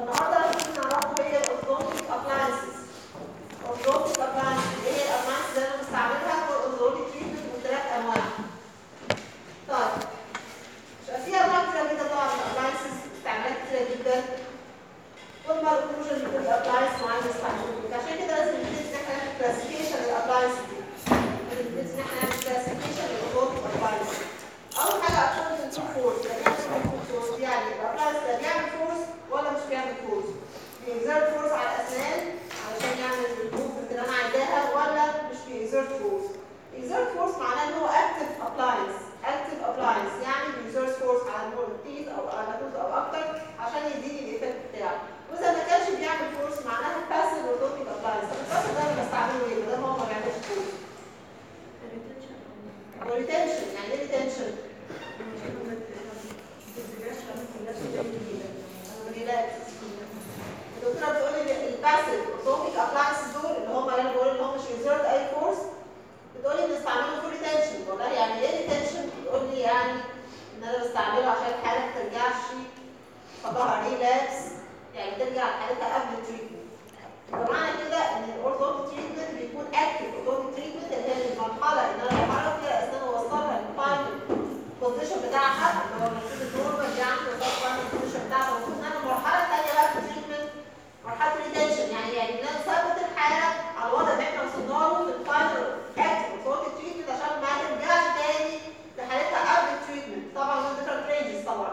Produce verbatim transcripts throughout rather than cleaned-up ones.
فالنهارده عايزين نعرفه هي الاورثودونتيك ابلاينسز. الاورثودونتيك ابلاينسز ايه هي الابلاينسز اللي انا بستعملها في الاورثودونتيك تريتمنت من ثلاث انواع. طيب في انواع كتير جدا طبعا من الابلاينسز، استعمالات كتير جدا. كل ما الكلوجن يكون ابلاينس معين نستعمله، عشان كده لازم نبتدي ان احنا نعمل كلاسيفيكيشن للابلاينسز دي. لازم نبتدي ان احنا نعمل كلاسيفيكيشن للاورثودونتيك ابلاينسز. اول حاجه اكونت تو فورس، يعني الابلاينس ده بيعمل فورس ولا مش بيعمل فورس؟ بيexert فورس على الاسنان علشان يعمل الموفمنت اللي انا عايزاها ولا مش بيexert فورس؟ exert فورس معناه ان هو اكتف ابلاينس، اكتف ابلاينس يعني بيexert فورس على التيث او على التوث او اكتر عشان يديني الايفكت بتاعه. واذا ما كانش بيعمل فورس معناها باسيف اورثودونتيك ابلاينس. طب الباسيف ده انا بستعمله ايه؟ ده هو ما بيعملش فورس. ريتنشن، يعني ايه ريتنشن؟ الدكتوره بتقول لي الباسيف اورثودونتيك ابلاينسز دول اللي هم اللي انا بقول ان هم مش بيزرد اي فورس، بتقول لي بنستعمله في ريتنشن. بقول لها يعني ايه ريتنشن؟ بتقول لي يعني ان انا بستعمله عشان الحاله ما ترجعش فضلها ريلابس، يعني ترجع لحالتها قبل التريتمنت. فمعنى كده ان الاورثودونتيك تريتمنت بيكون اكتف اورثودونتيك تريتمنت اللي هي المرحله ان انا بحرك فيها الاسنان واوصلها للفاينل البوزيشن بتاعها اللي هو المفروض النورمال دي عندي وصلت البوزيشن بتاعها. المفروض ان انا المرحله الثانيه بقى في التريتمنت مرحله ريتنشن، يعني يعني ان انا اثبت الحاله على الوضع اللي احنا وصلنا له في الفاينل اكتف اورثودونتيك تريتمنت عشان ما ترجعش تاني لحالتها قبل التريتمنت. طبعا من ديفرنت رينجز، طبعا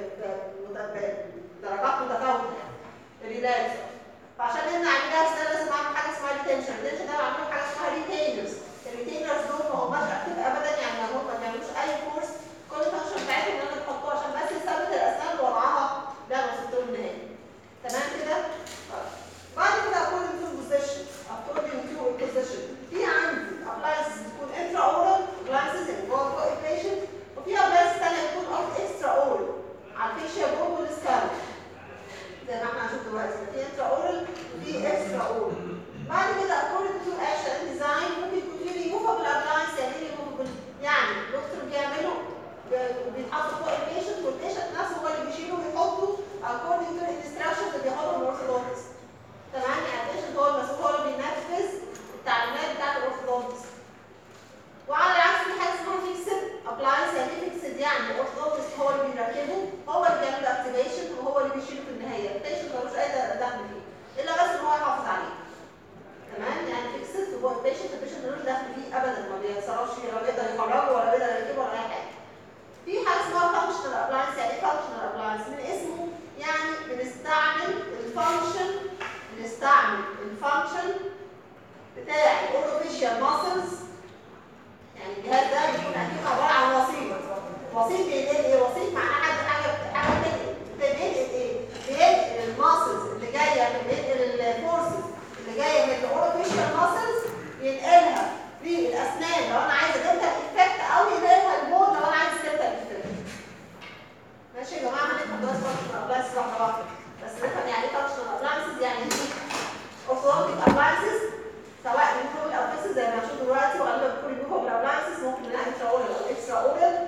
بدرجات متفاوته الريلابس. فعشان نمنع الريلابس ده لازم اعمل حاجه اسمها ريتنشن. الريتنشن ده بعمله حاجه اسمها ريتينرز. الريتينرز دول ما هماش اكتف ابدا، يعني ما هم ما بيعملوش اي فورس، كل الفانكشن بتاعتهم ان انا بحطه عشان بس يثبت الاسنان وضعها ده انا وصلت له النهائي. تمام كده؟ بعد كده according to position according to position في عندي appliances بتكون intra oral appliances اللي جوه بق البيشنت، وفي appliances ثانيه بتكون extra oral على الفيشيا بون والسكالب زي ما احنا هنشوف دلوقتي. في intra oral وفي extra oral. بعد كده according to action and design ممكن يكون في removable appliance. يعني ايه removable؟ يعني الدكتور بيعمله وبيتحط فوق البيشنت والبيشنت نفسه هو اللي بيشيله ويحطه according to the instructions اللي بياخدهم الاورثودونتست. تمام؟ يعني البيشنت هو المسؤول، هو اللي بينفذ التعليمات بتاعت الاورثودونتست. وعلى العكس في حاجه اسمها فيكسد ابلاينس. يعني ايه فيكسد؟ يعني الاورثودونتست هو اللي بيركبه، هو اللي بيعمل اكتيفيشن وهو اللي بيشيله في النهايه. البيشنت ملوش اي دخل فيه الا بس ان هو يحافظ عليه. تمام؟ يعني فيكسد هو البيشنت، البيشنت ملوش دخل فيه ابدا، ما بيتصرفش فيه، ولا بيقدر يخرجه ولا بيقدر يركبه ولا اي حاجه. في حاجه اسمها فانكشنال ابلاينس. يعني ايه فانكشنال ابلاينس؟ من اسمه يعني بنستعمل الفانكشن بنستعمل الفانكشن بتاع الاوروفيشال ماسلز. يعني الجهاز ده بيكون اكيد عباره عن وسيط. وسيط بينقل ايه؟ وسيط معناه حاجه حاجه حاجه بتنقل بتنقل ايه؟ بينقل الماسلز اللي جايه من بينقل الفورسز اللي جايه من الاوروفيشال ماسلز، ينقلها للاسنان لو انا عايزه دنتال افكت، او ينقلها البون لو انا عايزه دنتال افكت. ماشي يا جماعه؟ هنفهم دلوقتي فانكشنال ابلاينسز واحده واحده، بس نفهم يعني ايه فانكشنال ابلاينسز. يعني ايه اورثودونتيك ابلاينسز سواء ريموفبل او فيكسد زي ما هنشوف دلوقتي، وغالبا بتكون ريموفبل ابلاينسز ممكن منها انترا اورال او اكسترا اورال.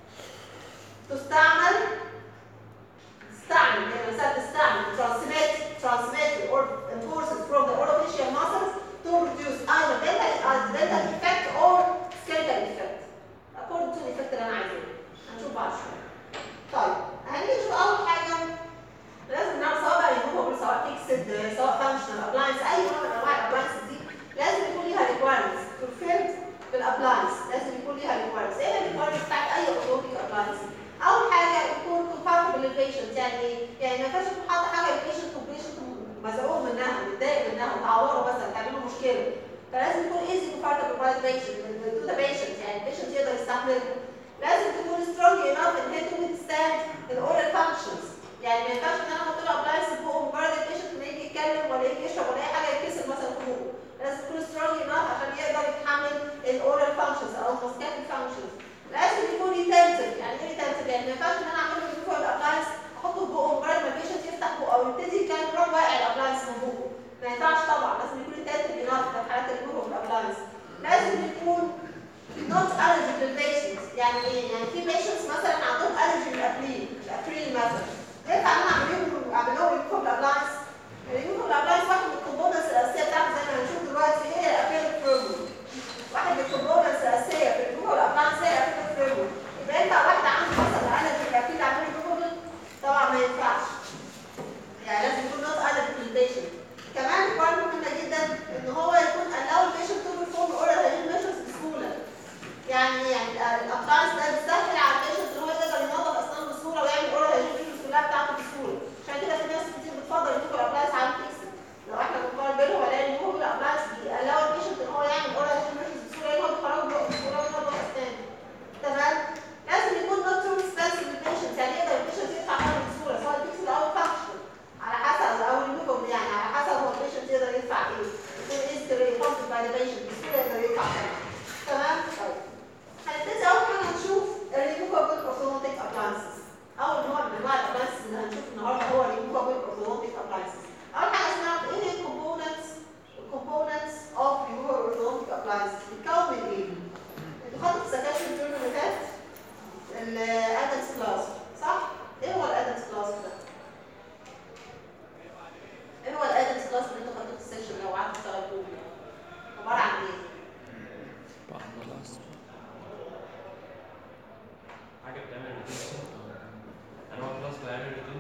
تستعمل تستعمل يعني مثلا تستعمل transmit transmit or forces from the orofacial muscles to produce either dental dental effect or skeletal effect according to the effect اللي انا عايزاه. هنشوف بعد شويه. طيب هنيجي نشوف اول حاجه لازم نعرف سواء بقى ريموفبل سواء فيكسد سواء فانكشنال ابلاينس، اي نوع من انواع الابلاينس دي لازم يكون ليها ريكوايرمنتس فولفيلد في الابلاينس. لازم يكون ليها ريكوايرمنتس. ايه الريكوايرمنتس بتاعت اي اورثودونتيك ابلاينس؟ اول حاجه يكون كومباتبل للبيشنت. يعني ايه؟ يعني ما ينفعش تكون حاطه حاجه للبيشنت والبيشنت مزعوج منها متضايق منها وتعوره مثلا تعمل له مشكله. فلازم يكون ايزي كومباتبل باي ذا بيشنت تو ذا بيشنت، يعني البيشنت يقدر يستحملها. لازم تكون سترونج انف ان هي تو ويثستاند الاورال فانكشنز. يعني ما ينفعش ان انا احط له ابلاينس فوق مجرد البيشنت ما يجي يتكلم ولا يجي يشرب ولا اي حاجه يتكسر مثلا فوقه. لازم يكون سترونج انف عشان يقدر يتحمل الاورال فانكشنز او الماسكاتيك فانكشنز. لازم يكون ريتنتيف. يعني ايه ريتنتيف؟ يعني ما ينفعش ان انا اعمل له ريموفال الابلاينس احطه في بقه مجرد ما البيشنت يفتح بقه او يبتدي يتكلم يروح واقع الابلاينس من بقه. ما ينفعش طبعا. لازم يكون ريتنتيف انف في حالات الريموفال الابلاينس. لازم يكون not allergic للبيشنت. يعني ايه؟ يعني في بيشنتس مثلا عندهم allergy للابريل، الابريل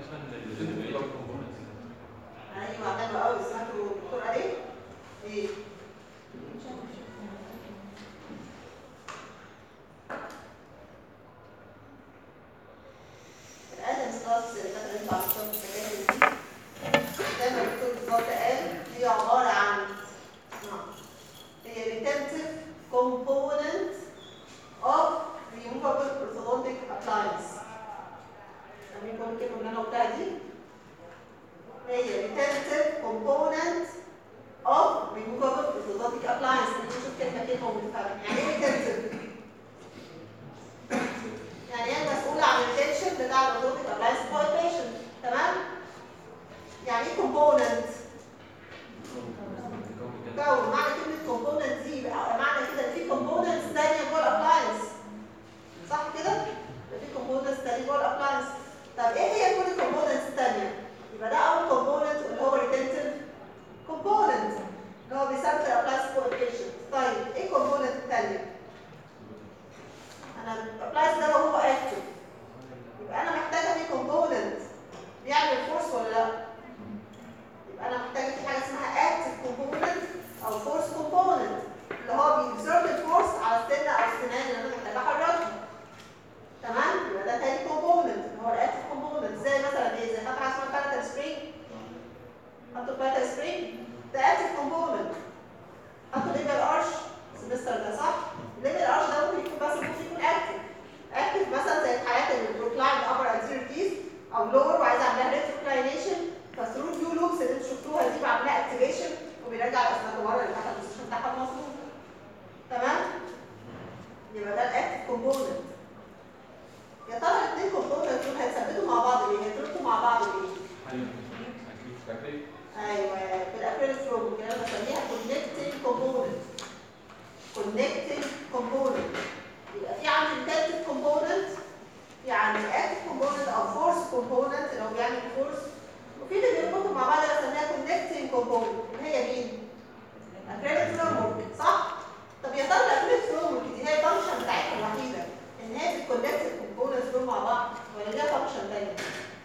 ايوه حلو قوي. سمعتوا الدكتور قال ايه؟ ايه؟ الادمز كلاس اللي كانت اللي على الصوت السجاير دي زي ما الدكتور بالظبط قال هي عباره عن هي retentive component of removable orthodontic appliance. فاهمين كل الكلمه اللي انا قلتها دي؟ هي retentive component of removable orthodontic appliance. نشوف كلمه كلمه ونفهم يعني ايه retentive. يعني هي مسؤوله عن الريتنشن بتاع الاورتودونتيك ابلاينس بتوع البيشنت. تمام؟ يعني ايه component؟ كون. معنى كلمه component دي معنى كده ان في components ثانيه جوه الابلاينس. صح كده؟ في components ثانيه جوه الابلاينس. طب ايه هي كل components الثانيه؟ يبقى ده اول component اللي هو retentive component اللي هو بيثبت الابلاينس بتوع البيشنت. طيب ايه component الثانيه؟ انا الابلاينس ده هو اكتف يبقى انا محتاجه في كومبوننت بيعمل فورس ولا لا؟ يبقى انا محتاجه في حاجه اسمها اكتف كومبوننت او فورس كومبوننت اللي هو بيكسرت الفورس على السنه او السنان اللي انا محتاجه احركها. تمام؟ يبقى ده تاني كومبوننت اللي هو الاكتف كومبوننت. زي مثلا ايه؟ زي حاجه اسمها باتل سبرينج. حطوا باتل سبرينج ده اكتف كومبوننت. حطوا ليبل ارش السمستر ده صح؟ ليبل ارش ده ممكن يكون بس ممكن يكون اكتف. اكتف مثلا زي الحالات اللي بروكلاين ابر انتيريور تيث او لور وعايز اعملها ريتروكلاينيشن فثرو اليو لوبس اللي انتوا شفتوها دي بعملها اكتيفيشن وبيرجع الاسنان ورا اللي تحت البوزيشن بتاعها المظبوط. تمام؟ يبقى ده الاكتف كومبوننت. يا ترى الاثنين كومبوننت دول هيثبتوا مع بعض ليه؟ هيتربطوا مع بعض ليه؟ ايوه في الاكريليك فلوم كده انا بسميها كونكتنج كومبوننت. كونكتنج كومبوننت. يبقى في عندي ريتنتيف كومبوننت يعني اكتف كومبوننت او فورس كومبوننت اللي هو بيعمل فورس وفي اللي بيربطوا مع بعض بسميها كونكتنج كومبوننت اللي هي مين؟ اكريليك فلوم صح؟ طب يا ترى الاكريليك فلوم دي هي الفانكشن بتاعتها الوحيده ان هي بتكونكت الكومبوننتس دول مع بعض ولا ليها فانكشن ثانيه؟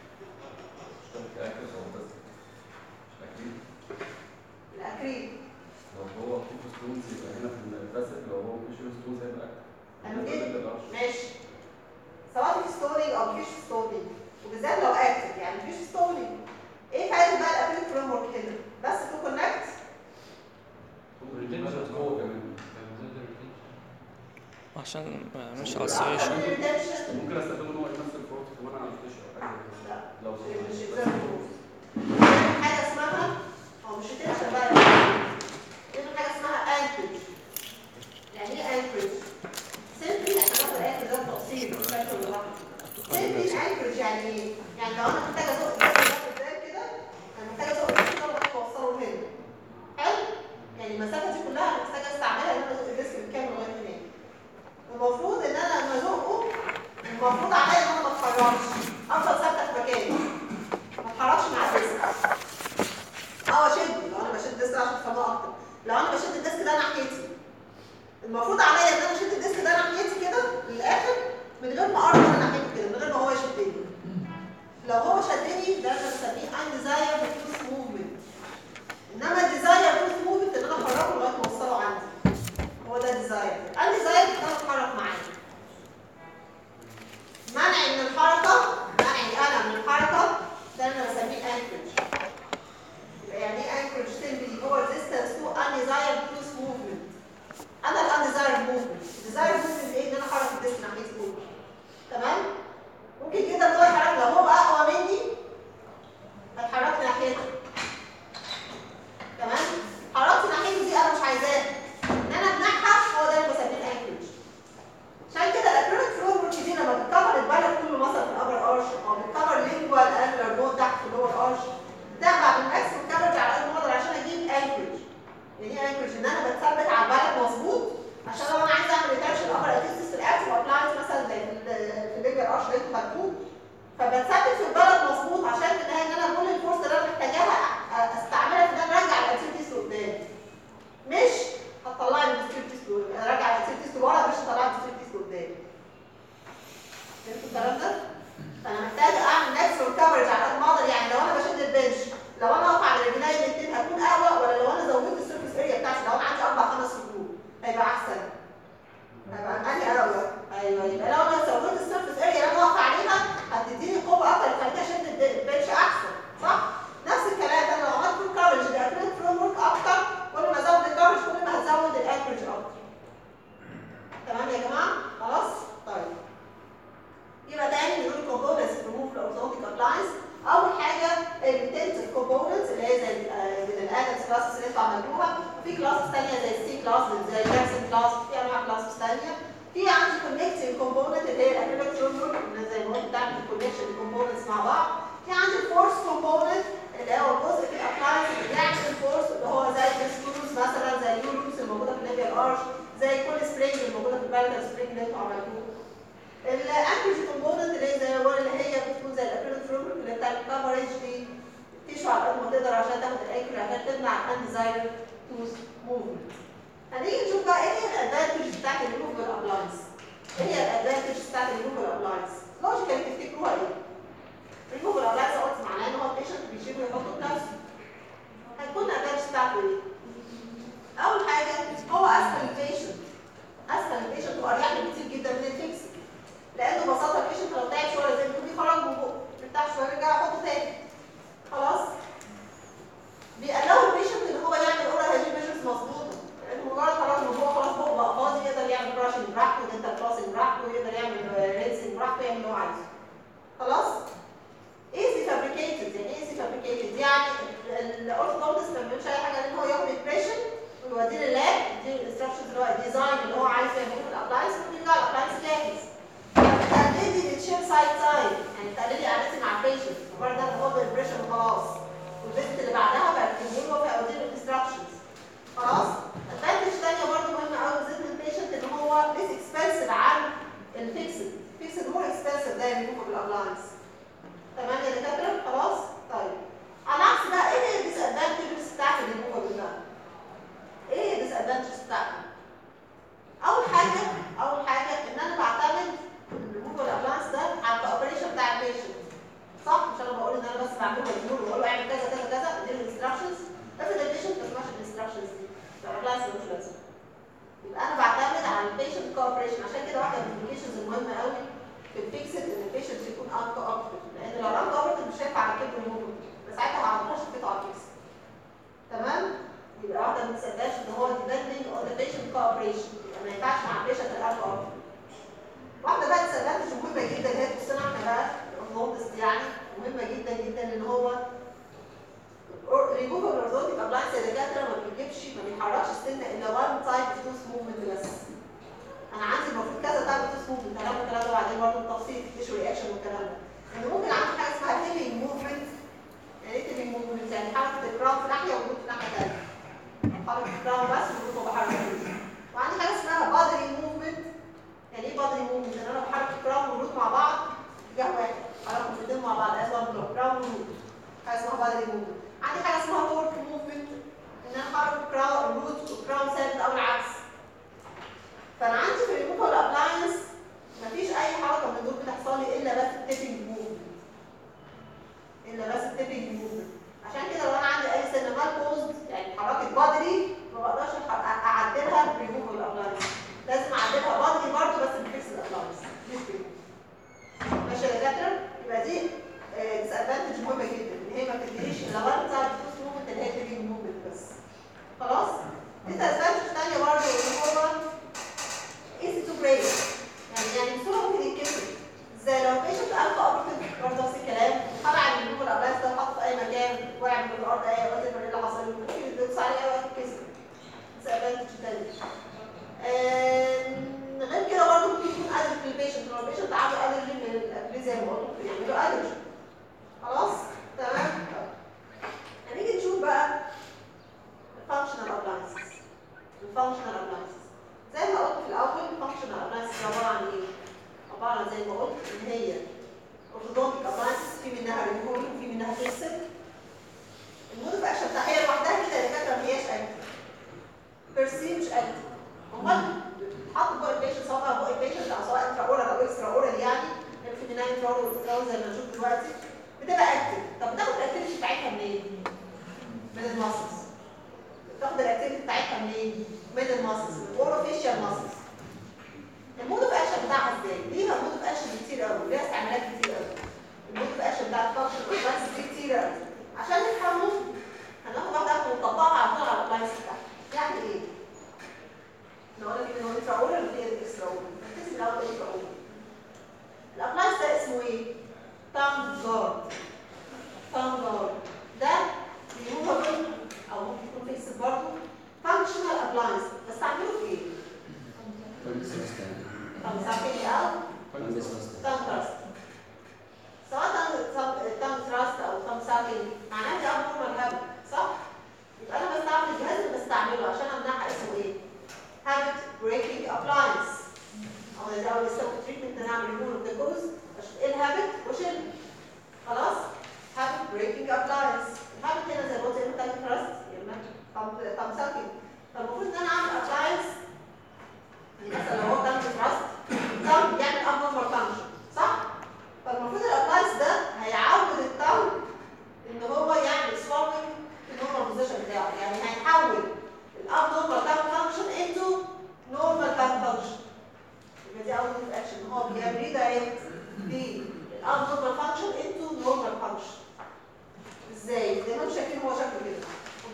الاكريل لو هو في ستونز يبقى هنا في الباسف لو هو مفيش ستونز هيبقى اكتف. ماشي. سواء في ستونينج او مفيش ستونينج وبالذات لو اكتف يعني مفيش ستونينج. ايه فايده بقى الاكريل فريم ورك هنا؟ بس تو كونكت هو كمان عشان ما يعملش اسوشيشن. ممكن استخدمه ان هو يمثل فورس كمان على الفيش او حاجه. لا لو مش حاجه اسمها او مش تنشن بقى لان حاجه اسمها انكرج. يعني ايه انكرج؟ سيمبلي احنا هناخد الانكرج ده تفصيل بشكل لوحده. سيمبلي انكرج يعني ايه؟ يعني لو انا محتاجه ازق الديسك ده قدام كده انا محتاجه ازق الديسك ده لغايه ما اوصله هنا. حلو؟ يعني المسافه دي كلها انا محتاجه استعملها ان انا ازق الديسك بالكامل لغايه هنا. المفروض ان انا لما ازقه المفروض عليا ان انا ما اتحركش افضل ثابته في مكاني ما اتحركش مع الديسك. اه اشد لو انا بشد الديسك عشان تفهموها اكتر. لو انا بشد الديسك ده ناحيتي المفروض عليا ان انا اشد الديسك ده ناحيتي كده للاخر من غير ما اقرب انا ناحيته كده من غير ما هو يشدني. لو هو شدني ده انا بسميه undesired tooth movement. انما الديزاير tooth movement ان انا احركه لغايه ما اوصله عندي هو ده ديزاير. undesired ان انا اتحرك معاه. منعي من الحركه منعي انا من الحركه ده انا بسميه anchorage. يبقى يعني ايه anchorage simply هو resistance to undesired tooth movement. انا ال undesired movement. desired movement ايه؟ ان انا احرك الديسك ناحيتي فوق. تمام؟ ممكن جدا ان هو يحرك لو هو اقوى مني هتحركني ناحيته. تمام؟ حركتي ناحيته دي انا مش عايزاها. ان انا امنعها هو ده اللي بسميه الانكرج. عشان كده الاكريليك فلور ورك دي لما بتكفر البالك كله مثلا في الابر ارش او بتكفر لينجوال انجلر بون تحت في اللور ارش بتابع بالماكسيمم كفرج على قد ما اقدر عشان اجيب انكرج. يعني ايه انكرج؟ ان انا بتثبت على البالك مظبوط عشان لو انا عايزه اعمل ريتنشن ابر اتيستس في الاكتف ابلاينس مثلا زي في الليجر ارش اللي انتوا خدتوه فبتثبت في البالك مظبوط عشان في النهايه ان انا كل الفورس اللي انا محتاجاها استعملها في ان انا ارجع الاتيستس لقدام. مش هتطلع لي الديستريبتيس راجع الديستريبتيس لورا مش هتطلع لي الديستريبتيس لقدام. فهمتوا الكلام ده؟ فانا محتاجه اعمل ماكسيمم كفرج على قد الريتنتيف كومبوننتس اللي هي زي الادمز كلاسز اللي انتوا عملتوها، وفي كلاسز ثانيه زي السي كلاس زي الجاكسون كلاس، في انواع كلاسز ثانيه. في عندي كونكتنج كومبوننت اللي هي الاكريليك رولر اللي زي ما قلت بتعمل الكونكشن الكومبوننتس مع بعض. في عندي الفورس كومبوننت اللي هو الجزء في الابلاينس اللي بيعمل الفورس اللي هو زي السكروز مثلا، زي اليو الموجوده في الليبيال ارش، زي كل سبرينج الموجوده في البالانس سبرينج اللي انتوا عملتوه. الانكرج كومبوننت اللي هي زي اللي هي بتكون زي الاكريليك رولر اللي بتعمل كفرج للتيشو على قد ما تقدر عشان تاخد الاكل عشان تمنع الانديزايرد توث موفمنت. هنيجي نشوف بقى ايه هي الادفانتجز بتاعت الريموفبل ابلاينس. ايه هي الادفانتجز بتاعت الريموفبل ابلاينس؟ لوجيكالي تفتكروها ايه؟ الريموفبل ابلاينس قلت معناه ان هو البيشنت بيشيله ويحطه بنفسه. هتكون الادفانتجز بتاعته ايه؟ اول حاجه هو اسهل البيشنت. اسهل البيشنت واريح له كتير جدا من الفيكس. لانه ببساطه البيشنت لو تعب شويه زي ما بيقولوا بيخرج من بقه، بيرتاح شويه يرجع يحطه تاني. خلاص؟ بيقلقوا البيشنت ان هو يعمل اورال هايجين ميجرز مظبوطه، لانه مجرد خلاص من بقه خلاص بقه بقى فاضي، يقدر يعمل براشنج براحته، دنتال فلوسنج براحته، يقدر يعمل رينسنج براحته، يعمل اللي هو عايزه. خلاص؟ ايزي فابريكيتد. يعني ايه ايزي فابريكيتد؟ يعني الاورثودونتست ما بيعملش اي حاجه غير ان هو ياخد امبريشن ويوديه لللاب، يديله الانستراكشنز اللي هو الديزاين اللي هو عايز يعمله في الابلاينس، ويرجع الابلاينس جاهز. تقلدي بتشير سايد سايد، يعني تقلدي قعدتي مع البيشنت، مجرد ان انا باخد امبريشن وخلاص. والبيشنت اللي بعدها بركبه له واديله الانستراكشنز. خلاص؟ ادفانتج ثانيه برضه مهمه قوي بالذات للبيشنت ان هو ليس اكسبنسيف عن الفيكسد. الفيكسد مور اكسبنسيف ده يريموف بالابلاينس. تمام يا دكاتره؟ خلاص؟ طيب. على عكس بقى ايه هي الديس ادفانتجز بتاعت الريموفبل بقى؟ ايه هي الديس ادفانتجز بتاعته؟ اول حاجه اول حاجه ان انا بعتمد الريموفبل ابلاينس ده على الاوبريشن بتاع البيشنت. صح؟ مش انا بقول ان انا بس بعمله مجنون واقول له اعمل كذا كذا كذا، اديله الانستراكشنز، افرض البيشنت ما سمعش الانستراكشنز دي، فالابلاينس ملوش لازمه. يبقى انا بعتمد على البيشنت كوبريشن. عشان كده واحده من الابلكيشنز المهمه قوي في الفيكسد ان البيشنت يكون ان كوبريتيف، لان لو ان كوبريتيف مش هينفع اركب له موفمنت، بس ساعتها هعملهاش قطعه فيكسد. تمام؟ يبقى واحده من السباش ان هو depending on the patient cooperation، يبقى ما ينفعش مع البيشنت الان كوبريتيف. واحده بقى السباش مهمه جدا اللي هي تخصنا احنا بقى الاورثودونتست، يعني مهمه جدا جدا ان هو ريموفبل اورثودونتيك ابلاينس يا دكاتره ما بيجيبش ما بيحركش السنه الا وان تايب اوف توث موفمنت بس. انا عندي المفروض كذا تايب اوف توث موفمنت، هنعمل الكلام ده بعدين برضه بالتفصيل في تيشو رياكشن والكلام ده. ان ممكن عندي حاجه اسمها تيبنج موفمنت. يعني ايه تيبنج موفمنت؟ يعني حركه الكراون في ناحيه والجود في ناحيه ثانيه. حركه الكراون بس والجود ما بحركوش. وعندي حاجه اسمها بادري موفمنت. يعني ايه بادري موفمنت؟ ان انا بحرك الكراون والجود مع بعض اتجاه واحد، حركهم الاثنين مع بعض از وان بلوك، كراون والجود. حاجه اسمها بادري موفمنت. عندي حاجه اسمها تورك موفمنت، ان انا احرك الكراون الروت والكراون ثابت او العكس. فانا عندي في الريموفبل ابلاينس مفيش اي حركه من دول بتحصل لي الا بس التيبنج موفمنت. الا بس التيبنج موفمنت. عشان كده لو انا عندي اي سنه مال بوزد يعني حركه بادري ما بقدرش اعدلها بالريموفبل ابلاينس، لازم اعدلها بادري برضه بس بالفيكس ابلاينس مش بالريموفبل. ماشي يا دكاتره؟ يبقى دي ديس ادفانتج مهمه جدا ان هي ما بتدينيش الا وان تايب اوف موفمنت اللي هي التيبنج موفمنت بس. خلاص؟ ديس ادفانتج ثانيه برضه ان هو ايزي تو بريك، يعني يعني بسرعه ممكن يتكسر. زي لو بيشنت الفا اوبرتيف برضه نفس الكلام، طلع الريموفبل ابلاينس ده وحطه في اي مكان، وقع من الارض اي وقت ايه اللي حصل له، ممكن يدوس عليه اي وقت يتكسر. ديس ادفانتج ثانيه. غير كده برضه ممكن يكون الرجي في البيشنت، لو البيشنت عنده الرجي من الاكل زي ما قلت ممكن يعملوا الرجي. خلاص؟ تمام؟ هنيجي نشوف بقى الفانكشنال ابلاينسز. الفانكشنال ابلاينسز زي ما قلت في الاول الفانكشنال ابلاينسز عباره عن ايه؟ عباره عن زي ما قلت ان هي اورثودونتيك ابلاينسز، في منها ريموفبل وفي منها فيكسد. المود اوف اكشن بتاعها هي لوحدها كده يا دكاتره ما هياش اكتف. بيرسي مش اكتف. امال بتتحط جوه البيشنت سواء جوه البيشنت او سواء انترا اورال او اكسترا اورال، يعني في منها انترا اورال واكسترا اورال زي ما هنشوف دلوقتي بتبقى اكتف. طب بتاخد الاكتيفيتي بتاعتها منين؟ من الماسلز. بتاخد الاكتيفيتي بتاعتها منين؟ من الماسلز، من الاوروفيشال ماسلز. المود اوف اكشن بتاعها ازاي؟ ليها مود اوف اكشن كتير قوي، ليها استعمالات كتير قوي. المود اوف اكشن بتاع الفانكشن ابلاينس دي كتير قوي. عشان نفهمه هناخد واحده ونطبقها على طول على الابلاينس بتاعها. يعني ايه؟ احنا قلنا في منه انترا اورال وفي اكسترا اورال. نركز الاول انترا اورال. الابلاينس ده اسمه ايه؟ تانج جارد. تانج جارد.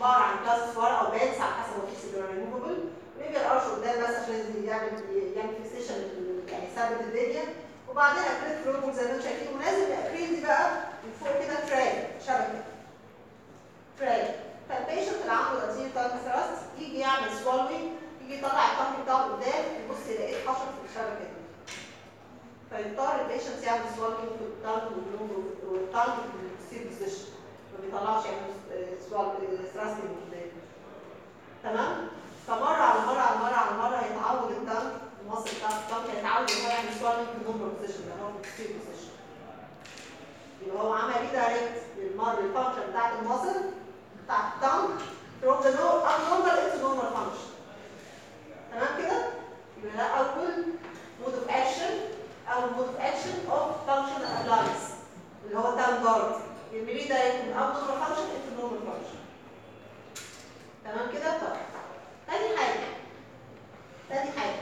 عباره عن كلاس ورقه او بانس على حسب الكيس اللي ريموفبل. بيجي القرش قدام بس عشان يعمل يعمل فيكسيشن يعني يثبت الدنيا. وبعدين اكريل فلوبول زي ما انتم شايفين، ونازل الاكريل دي بقى من فوق كده تراي شبكه تراي. فالبيشنت اللي عنده انتيريور تانك ثراست يجي يعمل سوالوينج، يجي يطلع التانك بتاعه قدام يبص يلاقيه اتحشر في الشبكه دي. فيضطر البيشنت يعمل سوالوينج في التانك والتانك في السي بوزيشن، ما بيطلعش يعمل سوال ثراستنج قدام. تمام؟ فمره على مره على مره على مره يتعود التانك المصل بتاع التانك يتعود ان هو يعمل سوالوينج في النورمال بوزيشن اللي هو في السي بوزيشن. يبقى هو عمل ريدايركت للفانكشن بتاعت المصل بتاع التانك from the abnormal into normal function. تمام كده؟ يبقى ده أول mode of action أو mode of action of functional appliance اللي هو تام جارد. يبقى ريدايركت من abnormal function into normal function. تمام كده؟ طيب. تاني حاجة تاني حاجة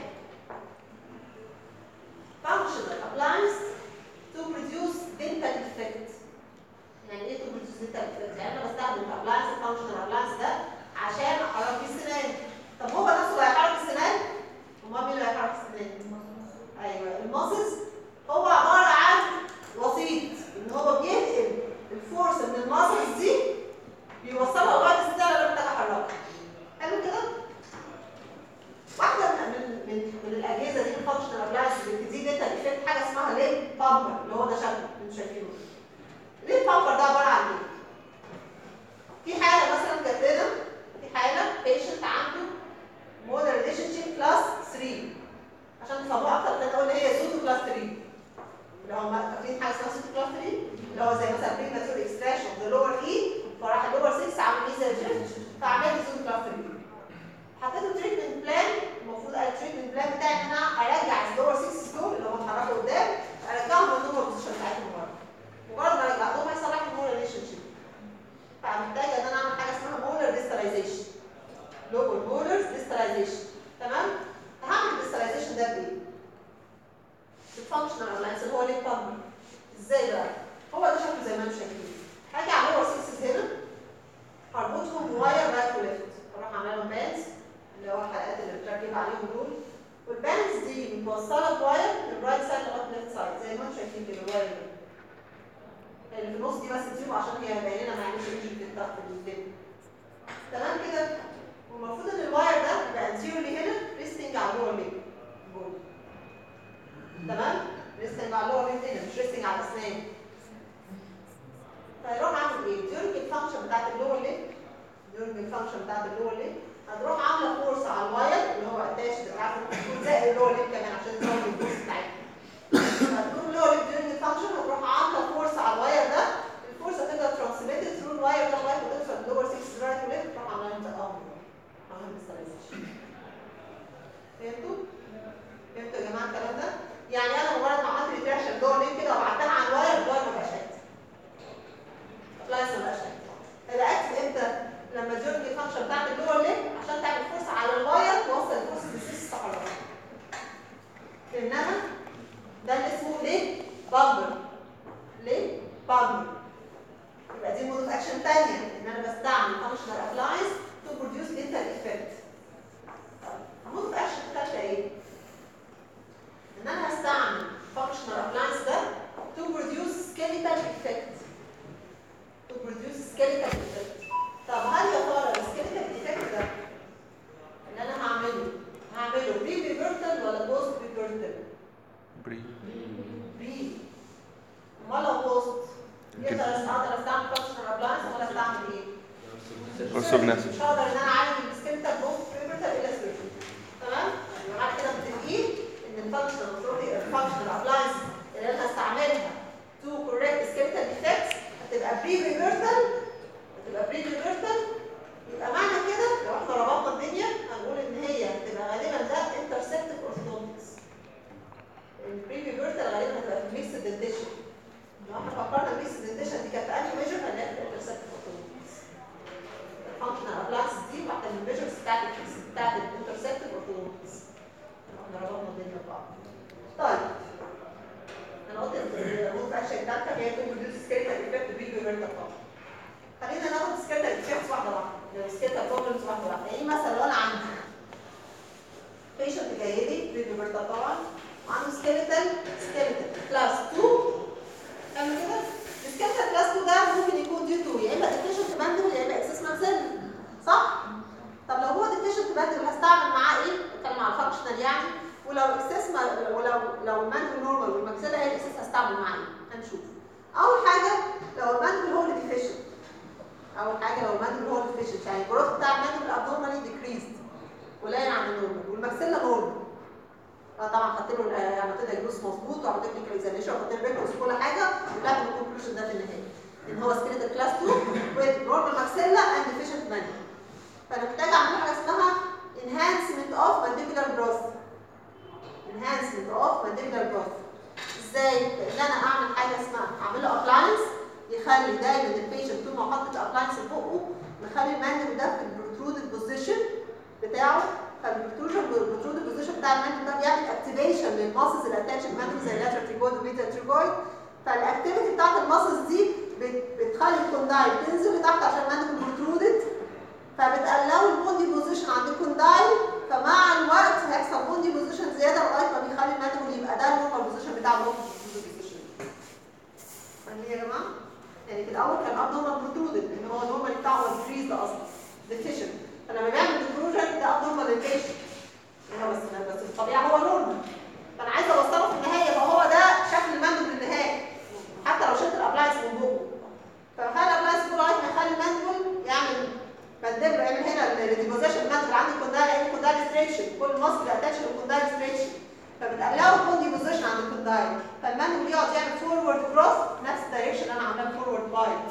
functional appliance to produce dental effect. يعني ايه تو بروديوس dental effect؟ يعني انا بستخدم الابلاينس الفانكشنال ابلاينس ده عشان احرك فيه السنان. طب هو نفسه اللي هيحرك السنان؟ امال مين اللي هيحرك السنان؟ ايوه الماسلز. هو عباره عن وسيط ان هو بينقل الفورس من الماسلز دي بيوصلها لغايه السنان اللي انا محتاج احركها. حلو كده؟ واحده من من من الاجهزه دي الفانكشنال ابلاينس اللي بتدي dental effect حاجه اسمها ليب بامبر اللي هو ده شكله انتوا شايفينه. ليه البامبر ده عباره عن ايه؟ في حاله مثلا جات لنا في حاله بيشنت عنده مولر ريليشن شيب كلاس ثلاثة عشان تفهموها اكتر خلينا نقول هي سودو كلاس ثلاثة اللي هم فاكرين حاجه اسمها سودو كلاس ثلاثة اللي هو زي مثلا بريماتور اكستراكشن اوف ذا لور اي فراح اللور ستة عامل ايه زي الجيفت فعمل لي سودو كلاس ثلاثة. حطيت له تريتمنت بلان. المفروض التريتمنت بلان بتاعي ان انا ارجع اللور ستة ستول اللي هم اتحركوا قدام ارجعهم للنورمال بوزيشن بتاعتهم ورا. مجرد ما رجعتهم هيصلح لي المولر ريليشن شيب. فمحتاجه ان انا اعمل حاجه اسمها مولر ديستاليزيشن. لوبل مولر ديستاليزيشن. تمام؟ هعمل الديستاليزيشن ده بايه؟ بالفانكشنال ابلاينس اللي هو ليب بامبر. ازاي بقى؟ هو ده شكله زي ما انتم شايفين. هاجي على اللور ستة هنا هربطهم بواير رايت وليفت. اروح اعمل لهم بانز اللي هو الحلقات اللي بتركب عليهم دول. والبانز دي متوصله بواير من الرايت سايد لغايه الليفت سايد زي ما انتم شايفين كده الواير ده. اللي في النص دي بس تسيبه عشان هي باينه ما يعملش ريجن في الضغط اللي تمام كده. والمفروض ان الواير ده يبقى انتيريورلي هنا ريستنج على اللور ليج. تمام؟ ريستنج على اللور ليج هنا مش ريستنج على الاسنان. فيروح عامل ايه؟ ديورنج الفانكشن بتاعت اللور ليج ديورنج الفانكشن بتاعت اللور ليج هتروح عامله فورس على الواير اللي هو اتاش عارف المفروض زائد اللور ليج كمان عشان تزود الفورس بتاعتها. هتقوم اللور ليج ديورنج الفانكشن هتروح عامله فورس على الواير ده. الفورس هتبقى ترانسميتد ثرو الواير ده لغايه ما توصل للور ستة رايت وليفت تروح عامله لهم تقاوم. عامله ديستاليزيشن. فهمتوا؟ فهمتوا يا جماعه الكلام ده؟ يعني انا مجرد ما عملت ريتراكشن لور ليج كده وبعتها على الواير الواير ما بقاش اكتف. ابلاينس ما بقاش اكتف. هيبقى اكتف امتى؟ لما ديورنج الفانكشن بتاعت اللور ليج عشان تعمل فورس على الواير توصل الفورس للسيس تحركها. انما ده اللي اسمه ليه؟ بامبر. ليه؟ بامبر. يبقى دي مود اوف اكشن ثانيه ان انا بستعمل فانكشنال ابلاينس تو بروديوس دنتال افكت. مود اوف اكشن الثالثه ايه؟ ان انا هستعمل فانكشنال ابلاينس ده تو بروديوس سكيليتال افكت. تو بروديوس سكيليتال افكت. طب هل يا ترى السكيليتال افكت ده اللي انا هعمله هعمله بري بيبرتال ولا بوست بيبرتال؟ بري. بري. امال لو بوست يقدر اقدر استعمل فانكشنال ابلاينس ولا استعمل ايه؟ اورثوجناث. مش هقدر ان انا اعالج السكيلتال بوست بيبرتال الى سيرجري. تمام؟ يبقى بعد كده متفقين ان الفانكشنال الفانكشنال ابلاينس اللي انا هستعملها تو كوريكت سكيلتال ديفكتس هتبقى بري بيبرتال هتبقى بري بيبرتال. يبقى معنى كده لو احنا ربطنا الدنيا هنقول ان هي هتبقى غالبا ده انترسبتيف اورثودونتكس. البري بيبرتال غالبا هتبقى في الميكس دنتيشن. لو احنا فكرنا الميكس دنتيشن دي كانت انهي ميجر هنلاقي في الانترسبتيف اورثودونتكس. الفانكشنال ابلاينس دي واحده من الميجرز بتاعت بتاعت الانترسبتيف اورثودونتكس. احنا ربطنا الدنيا ببعض. طيب انا قلت المود اكشن بتاعتها هي تو بروديوس سكيلتال افكت بري بيبرتال طبعا. خلينا ناخد سكيلتال افكتس واحده واحده. السكيلتال بروبلمز واحده واحده. يعني مثلا لو انا عندي بيشنت جاي لي بريفيرتا طبعا وعنده سكيلتال سكيلتال كلاس اتنين. حلو كده؟ السكيلتال كلاس اتنين ده ممكن يكون ديو تو يا اما ديفيشنت باندل يا اما اكسس ماكسيل، صح؟ طب لو هو ديفيشنت باندل هستعمل معاه ايه؟ بتكلم على الفانكشنال يعني. ولو اكسس ولو لو الماندل نورمال والماكسيلا هي الاكسس هستعمل معاه ايه؟ هنشوف. اول حاجه لو الماندل هو اللي ديفيشنت. اول حاجه لو الماندل هو اللي ديفيشنت يعني الجروث بتاع الماندل الابنورمالي ديكريزد قليل عن النورمال والماكسيلا نورمال. اه طبعا حطيت له عملت له دايجنوز مظبوط وعملت له اكزامينشن وحطيت له ريكورس وكل حاجه وطلعت من الكونكلوجن ده في النهايه ان هو سكيلتال كلاس اتنين with normal maxilla and deficient manual. فانا محتاج اعمل حاجه اسمها enhancement of mandibular growth. enhancement of mandibular growth. ازاي؟ ان انا اعمل حاجه اسمها اعمل له ابلاينس يخلي دايما البيشنت طول ما حطت ابلاينس في بقه مخلي الماندل ده في البروترودد بوزيشن بتاعه. فالبروترودد بوزيشن بتاع الماندل ده بيعمل اكتيفيشن للماسلز اللي اتاتش الماندل زي اللاترال تريجويد وميديال تريجويد. فالاكتيفيتي بتاعت الماسلز دي بتخلي الكوندايل تنزل لتحت عشان الماندل بروترودد فبتقللوا البوندي بوزيشن عند الكوندايل. فمع الوقت هيحصل بوندي بوزيشن زياده لغايه ما بيخلي الماندل يبقى ده النورمال بوزيشن بتاع البوندي بوزيشن. فاهمين يا جماعه؟ يعني في الاول كان اب نورمال بروترودد ان هو النورمال بتاعه هو ديكريز ده اصلا ديفيشن. فلما بيعمل ديكروجن ده اب نورمال للبيشنت بس بس الطبيعه هو نورمال. فانا عايزه اوصله في النهايه فهو ده شكل الماندل النهائي حتى لو شلت الابلاينس من بقه. فبخلي الابلاينس فوق لغايه ما يخلي الماندل يعمل ماندبل يعمل هنا الديبوزيشن الماندل عند الكوندايل لان الكوندايل ستريتشن كل ماسل اتاتش للكوندايل ستريتشن فبتقلقوا البوندي بوزيشن عند الكوندايل. فالماندل يقعد يعمل فورورد كروس نفس الدايركشن اللي انا عاملاه فورورد بايت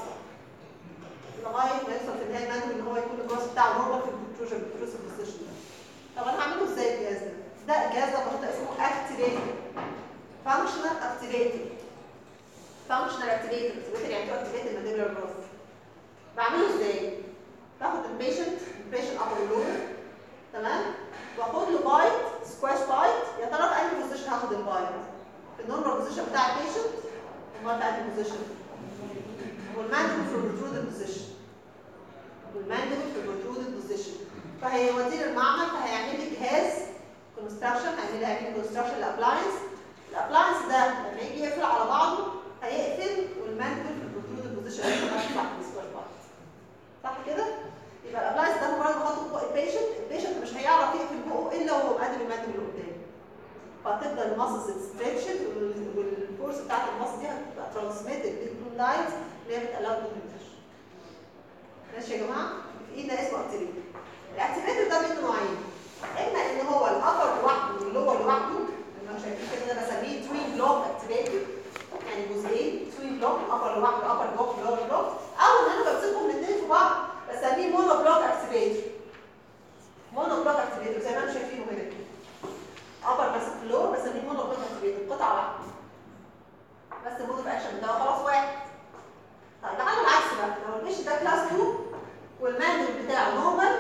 لغايه ما يوصل في النهايه الماندل ان هو يكون الكروس بتاعه نورمال في البروتروجن البروتروسيف بوزيشن ده. طب انا هعمله ازاي الجهاز ده؟ ده الجهاز ده بحط اسمه اكتيفيتور فانكشنال اكتيفيتور. فانكشنال اكتيفيتور اكتيفيتور يعني تو اكتيفيت المانديبولار جروث. بعمله ازاي؟ باخد البيشنت البيشنت ابر لور تمام واخد له بايت سكواش بايت. يا ترى في انهي بوزيشن هاخد البايت؟ في النورمال بوزيشن بتاع البيشنت امال في انهي بوزيشن؟ والمانديبل في البروترودد بوزيشن والمانديبل في البروترودد بوزيشن. فهيوديه للمعمل فهيعمل لي جهاز كونستراكشن هيعمل لي هيعمل كونستراكشن للابلاينس. الابلاينس ده لما يجي يقفل على بعضه هيقفل والمانديبل في البروترودد بوزيشن هيطلع السكواش بايت. صح كده؟ يبقى الابلاينس ده مجرد ما احطه فوق البيشنت البيشنت مش هيعرف يقفل بقه الا وهو مقدم المانديبل قدام. فهتفضل الماسلز ستريتشد والفورس بتاعت الماسل دي هتبقى ترانسميتد للكوندايلز اللي هي بتقلقوا البوزيشن. ماشي يا جماعه؟ في ايه ده اسمه اكتيفيتور. الاكتيفيتور ده منه نوعين. اما ان هو الابر لوحده واللور لوحده اللي انا شايفين كده ده بسميه توين بلوك اكتيفيتور يعني جزئين توين بلوك الابر لوحده ابر بلوك لور بلوك. او ان انا بمسكهم الاثنين في بعض بسميه مونو بلوك اكتيفيتور. مونو بلوك اكتيفيتور زي ما انتم شايفينه هنا كده. ابر ماسك فلور بسميه مونو بلوك اكتيفيتور قطعه واحده. بس المود اوف اكشن ده خلاص واحد. طيب تعالوا العكس بقى لو البيشنت ده كلاس اتنين والماندل بتاعه نورمال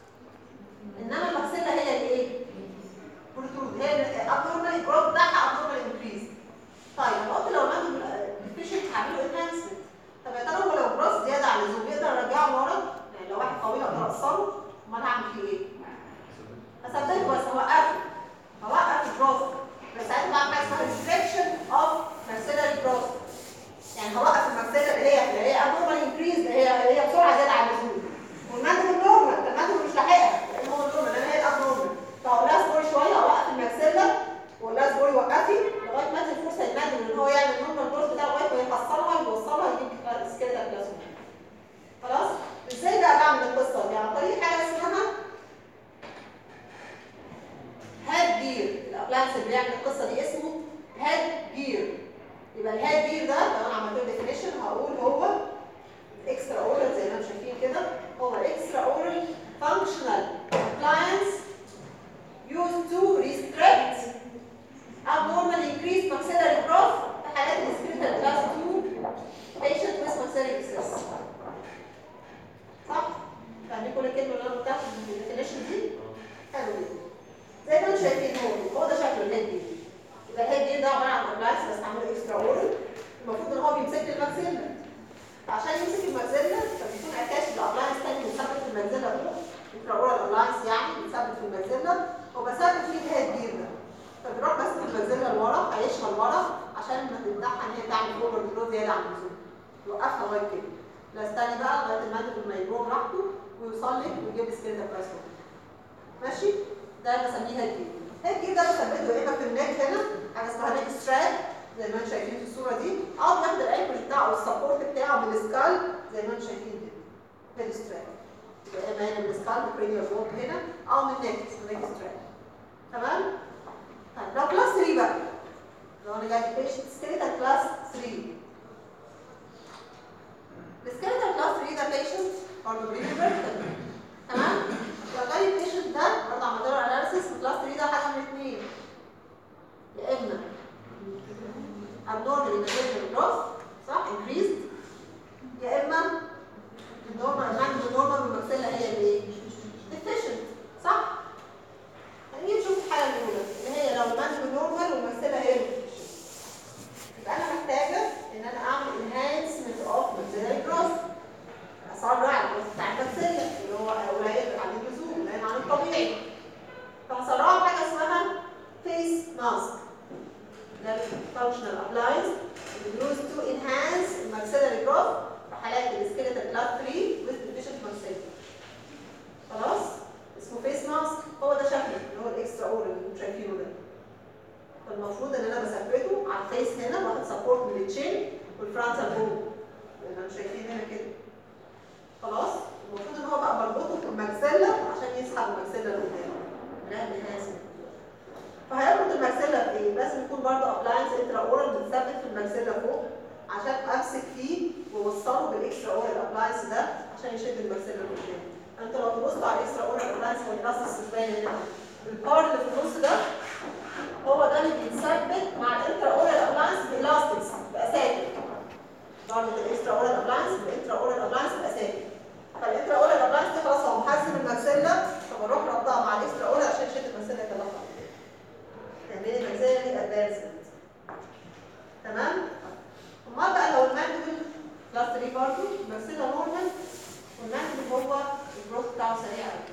انما الماكسيلا هي الايه؟ بروترود هي ابنورمال الجروث بتاعها ابنورمال انكريز. طيب انا قلت لو الماندل ديفيشنت هعمله انهانسمنت. طب يا ترى هو لو جروث زياده عن اللزوم يقدر يرجعه لورا؟ يعني لو واحد طويل اقدر اقصره امال هعمل فيه ايه؟ هثبته بس هوقفه هوقف الجروث بس ساعتها بعمل حاجه اسمها ريستريكشن اوف ماكسيلاري جروث. يعني هوقف الماكسيلا اللي هي اللي هي ابنورمال انكريز اللي هي اللي هي بسرعه زياده عن اللزوم والماندل نورمال زياده عن اللزوم. وقفها لغايه كده. لا استني بقى لغايه الماندبل ما يبرو براحته ويوصل لك ويجيب لي سكيلتال كلاس واحد. ماشي؟ ده بسميه هيد جير. هيد جير ده بثبته يا اما في النك هنا حاجه اسمها نيك ستراب زي ما انتم شايفين في الصوره دي، او بياخد الانكل بتاعه او السبورت بتاعه من السكال زي ما انتم شايفين كده. هيد ستراب. يا اما هنا من السكال برينيال بورد هنا او من النك نيك ستراب. تمام؟ طيب لو كلاس ثلاثة بقى، لو انا جاي بيشنت سكيلتال كلاس ثلاثة. السكيلتال كلاس ثلاثة ده بيشنت برضه برينيال فيرتيكال. تمام؟ لو جاي البيشنت ده برضه عملنا له اناليسيس في كلاس ثلاثة ده حاجه من اثنين. يا اما abnormal individual growth صح increased، يا اما النورمال الماندبل النورمال والماكسيلا هي الايه؟ deficient صح؟ هنيجي نشوف الحاله الاولى اللي هي لو الماندبل نورمال والماكسيلا هي deficient. يبقى انا محتاجه ان انا اعمل enhancement of maxillary growth. اسرع الجروث بتاع الماكسيلا اللي هو قليل عن اللزوم قليل عن الطبيعي. فهسرعه بحاجه اسمها face mask. ده functional applies used to enhance maxillary growth في حالات السكيلتال كلاس ثلاثة with deficient maxilla. خلاص؟ اسمه face mask. هو ده شكله اللي هو الاكسترا اورال اللي انتم شايفينه ده. فالمفروض ان انا بثبته على الفيس هنا واخد سبورت من التشين والفرونتال بون زي ما انتم شايفين هنا كده. خلاص؟ المفروض ان هو بقى بربطه في الماكسيلا عشان يسحب الماكسيلا لقدام. ده enhancement. فهيربط الماكسيلا بايه؟ لازم يكون برضه ابلاينس انترا اورال متثبت في الماكسيلا فوق عشان امسك فيه واوصله بالاكسترا اورال ابلاينس ده عشان يشد الماكسيلا لقدام. انت لو تبصوا على الاكسترا اورال ابلاينس والنص السفلاني هنا البار اللي في النص ده هو ده اللي بيتثبت مع الانترا اورال ابلاينس بالاستكس باساتك. برضه الاكسترا اورال ابلاينس بالانترا اورال ابلاينس باساتك. فالانترا اورال ابلاينس دي خلاص هو محزم الماكسيلا فبروح ربطها مع الاكسترا اورال عشان يشد الماكسيلا يطلعها. تعملي الماكسيلا دي ادفانسمنت. تمام؟ امال بقى لو الماندبل كلاس ثلاثة برضه الماكسيلا نورمال والماندبل هو الجروث بتاعه سريع قوي.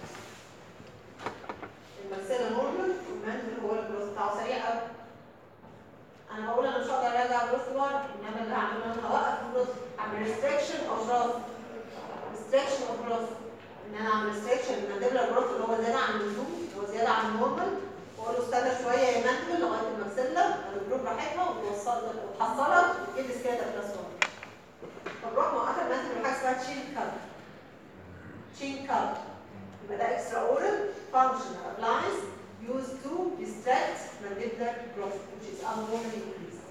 الماكسيلا نورمال والماندبل هو الجروث بتاعه سريع قوي. انا بقول انا مش هقدر ارجع جروث لورا، انما اللي هعمله انا هوقف الجروث، اعمل ريستريكشن اوف جروث. ريستريكشن اوف جروث ان انا اعمل ريستريكشن للماندبل جروث اللي هو زياده عن اللزوم هو زياده عن النورمال، واقول له استنى شويه يا ماندبل لغايه الماكسيلا الجروث براحتها وتوصل وتحصلك وتجيب لي سكيلتال كلاس واحد. فبروح موقفه الماندبل بحاجه اسمها تشين كاب. تشين كاب يبقى ده extra oral functional appliance used to distract mandibular growth which is abnormally increased.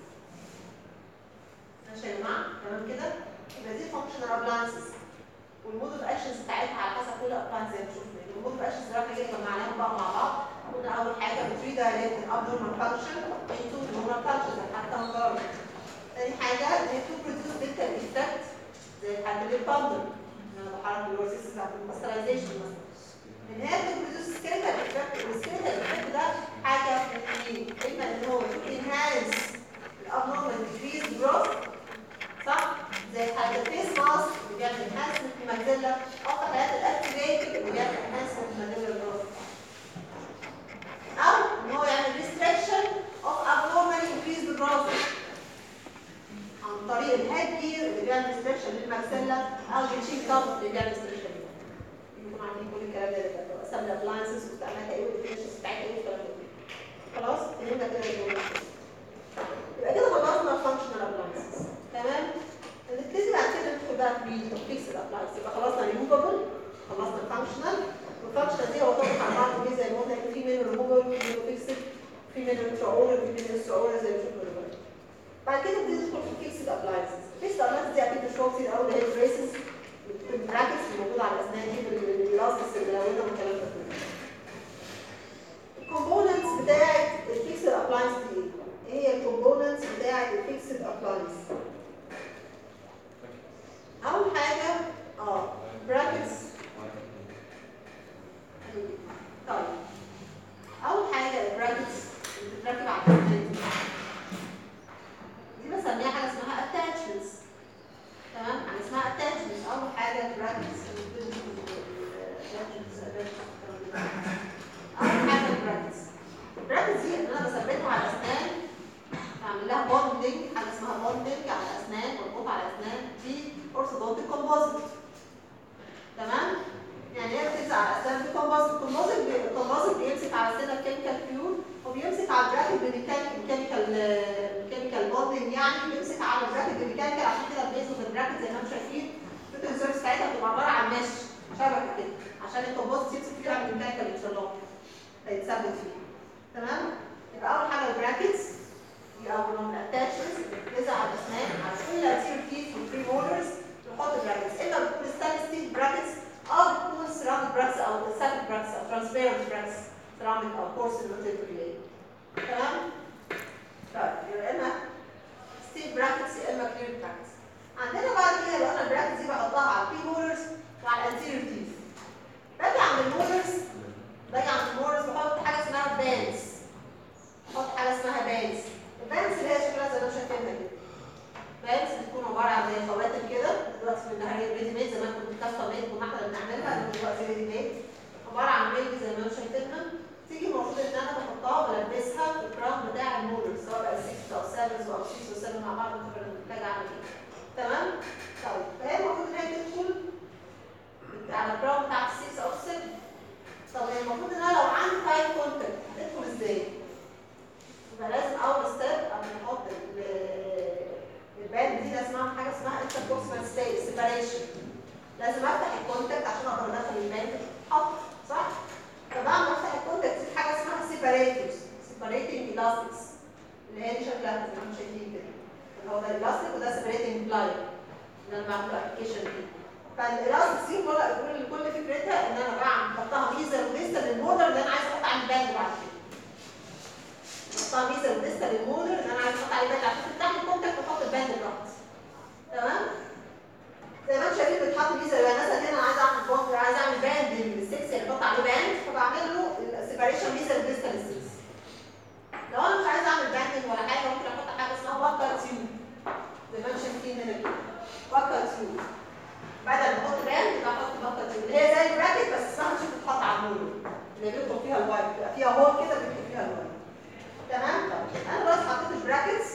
ماشي يا جماعه؟ تمام كده؟ يبقى دي functional appliances والمود اوف اكشنز بتاعتها على حسب كل appliance زي ما شفنا. المود اوف اكشنز اللي احنا كده جمعناهم بقى مع بعض. قلنا اول حاجه بتريدايركت abnormal function into normal function زي حتى هنجرب. ثاني حاجه ان هي to produce dental effect زي حاله الباندر. انا بحرك اللور سيستم بتاعت الماسترايزيشن مثلا. ان هي بتبروديوس سكيلتال افكت والسكيلتال افكت ده حاجه من اثنين، اما ان هو انهانس الابنورمال ديكريز جروث صح؟ زي حاله الفيس ماسك اللي بيعمل انهانسمنت في الماكسيلا او في حالات الاكتيفيتد اللي بيعمل انهانسمنت في المانديبولار جروث. او ان هو يعمل ريستريكشن اوف ابنورمال انكريز جروث عن طريق الهيد جير اللي بيعمل ريستريكشن للماكسيلا او التشين كاب اللي بيعمل ريستريكشن للماكسيلا. انتوا عارفين كل الكلام ده اللي فات اسامي الابلاينسز وبتعملها ايه والديفينيشنز بتاعتها ايه والكلام ده. خلاص فهمنا كده الجمله. يبقى كده خلصنا الفانكشنال ابلاينسز. تمام؟ نبتدي بعد كده ندخل بقى في الفيكسد ابلاينس. يبقى خلصنا ريموفابل، خلصنا الفانكشنال، والفانكشنال دي هو طبعا على بعض زي ما قلنا في منه ريموفابل في منه فيكسد في منه انترا اورال في منه اكسترا اورال زي ما شفنا دلوقتي. بعد كده نبتدي ندخل في الفيكسد ابلاينسز. الفيكسد ابلاينسز دي اكيد مش كتير قوي اللي هي البريسز البراكتس اللي موجوده على الاسنان دي بالالاستكس اللي لونها والكلام ده كله. الكومبوننتس بتاعت الفيكسد ابلاينس دي ايه؟ هي الكومبوننتس بتاعت الفيكسد ابلاينس. اول حاجه اه براكتس. طيب اول حاجه البراكتس اللي بتتركب على الاسنان دي بسميها حاجه اسمها اتاتشمنتس. تمام؟ يعني اسمها اتاتشمنتس. اول حاجه براكتس اول حاجه البراكتس. البراكتس دي ان انا بثبتها على الاسنان هعمل لها بوندنج، حاجه اسمها بوندنج على الاسنان، مربوط على الاسنان دي اورثودونتيك كومبوزيت. تمام؟ يعني هي بتلزق على الاسنان دي كومبوزيت، الكومبوزيت الكومبوزيت بيمسك على السنه كيميكال بيور وبيمسك على البراكت بميكانيكال ميكانيكال بوندنج، يعني بيمسك على البراكت بميكانيكال، عشان كده البيز اوف البراكت زي ما انتم شايفين التوتال سيرفيس بتاعتها بتبقى عباره عن مش شبكه كده، عشان الكومبوزيت يمسك فيها على الميكانيكال انترلوك هيتثبت فيه. تمام؟ يبقى اول حاجه البراكتس دي اول من الاتاتشمنتس بتلزق على الاسنان على كل الانتيريور تيث والبري مولرز، تحط براكتس، اما بتكون ستانلس ستيل براكتس او بتكون سيراميك براكتس او ساتيك براكتس او ترانسبيرنت براكتس، سيراميك او بورسلين وتيفر. تمام؟ طيب يبقى اما ستيل براكتس يا اما كلير براكتس. عندنا بعد كده لو انا البراكتس دي بحطها على البري مولرز وعلى الانتيريور تيث. باجي عند المولرز باجي عند المولرز بحط حاجه اسمها بانز. بحط حاجه اسمها بانز. البانز اللي هي شكلها زي ما انتم شايفينها كده. بانز بتكون عباره عن زي خواتم كده، دلوقتي في النهايه ريدي ميد زمان كنت كاستم ميد كنا احنا اللي بنعملها، دلوقتي ريدي ميد عباره عن ريدي زي ما انتم شايفينها. تيجي المفروض ان انا بحطها بلبسها في الكراون بتاع المولر، سواء بقى ستة او سبعة او ستة و سبعة مع بعض، انت محتاج اعمل ايه. تمام؟ طيب فهي المفروض ان هي تدخل على الكراون بتاع ستة او سبعة. طب المفروض ان انا لو عندي تايت كونتاكت هتدخل ازاي؟ يبقى لازم اول ستيب قبل ما احط الباند دي لازم اعمل حاجه اسمها انتربروكسيمال سيباريشن. لازم افتح الكونتاكت عشان اقدر ادخل الباند احط، صح؟ فبعد ما افتح الكونتاكت في حاجه اسمها سيباريتورز، سيباريتنج الاستكس اللي هي دي شكلها زي ما انتم شايفين كده. اللي هو ده الاستيك وده سيباريتنج بلاير اللي انا بعمل ابلكيشن دي. فالالاستكس دي كل كل فكرتها ان انا بعمل بحطها ميزه وديستا للمودر اللي انا عايز احط عليه الباند بعد كده. بحطها ميزه وديستا للمودر اللي انا عايز احط عليه الباند عشان تفتح لي الكونتاكت واحط الباند براحتي. تمام؟ زي ما انتم شايفين بتحط ميزه، يبقى مثلا هنا عايز اعمل بوند، عايز اعمل باند للسكس اللي بحط عليه باند، فبعمل له السيباريشن ميزه وديستا للسكس. لو انا مش عايز اعمل باندنج ولا حاجه ممكن احط حاجه اسمها واكر تيوب زي ما انتم شايفين هنا كده. واكر تيوب بدل ما احط باند بحط واكر تيوب اللي هي زي البراكت بس اسمها مش بتتحط على المولر اللي بيدخل فيها الوايت، بيبقى فيها هول كده بيدخل فيها الوايت. تمام؟ طب انا بس حطيت البراكتس